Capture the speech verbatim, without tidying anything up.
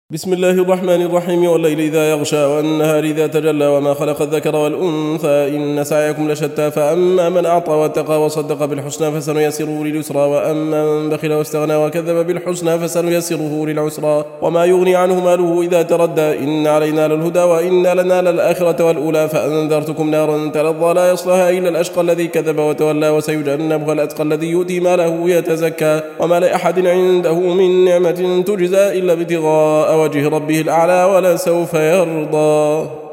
بسم الله الرحمن الرحيم. والليل إذا يغشى والنهار إذا تجلى وما خلق الذكر والأنثى إن سعيكم لشتى فأما من أعطى واتقى وصدق بالحسنى فسنيسره لليسرى وأما من بخل واستغنى وكذب بالحسنى فسنيسره للعسرى وما يغني عنه ماله إذا تردى إن علينا للهدى وإن لنا للآخرة والأولى فأنذرتكم نارا تلظى لا يصلها إلا الأشقى الذي كذب وتولى وسيجنبها الأتقى الذي يؤتي ماله يتزكى وما لأحد عنده من نعمة تجزى إلا ابتغاء وجه ربه الأعلى ولسوف يرضى.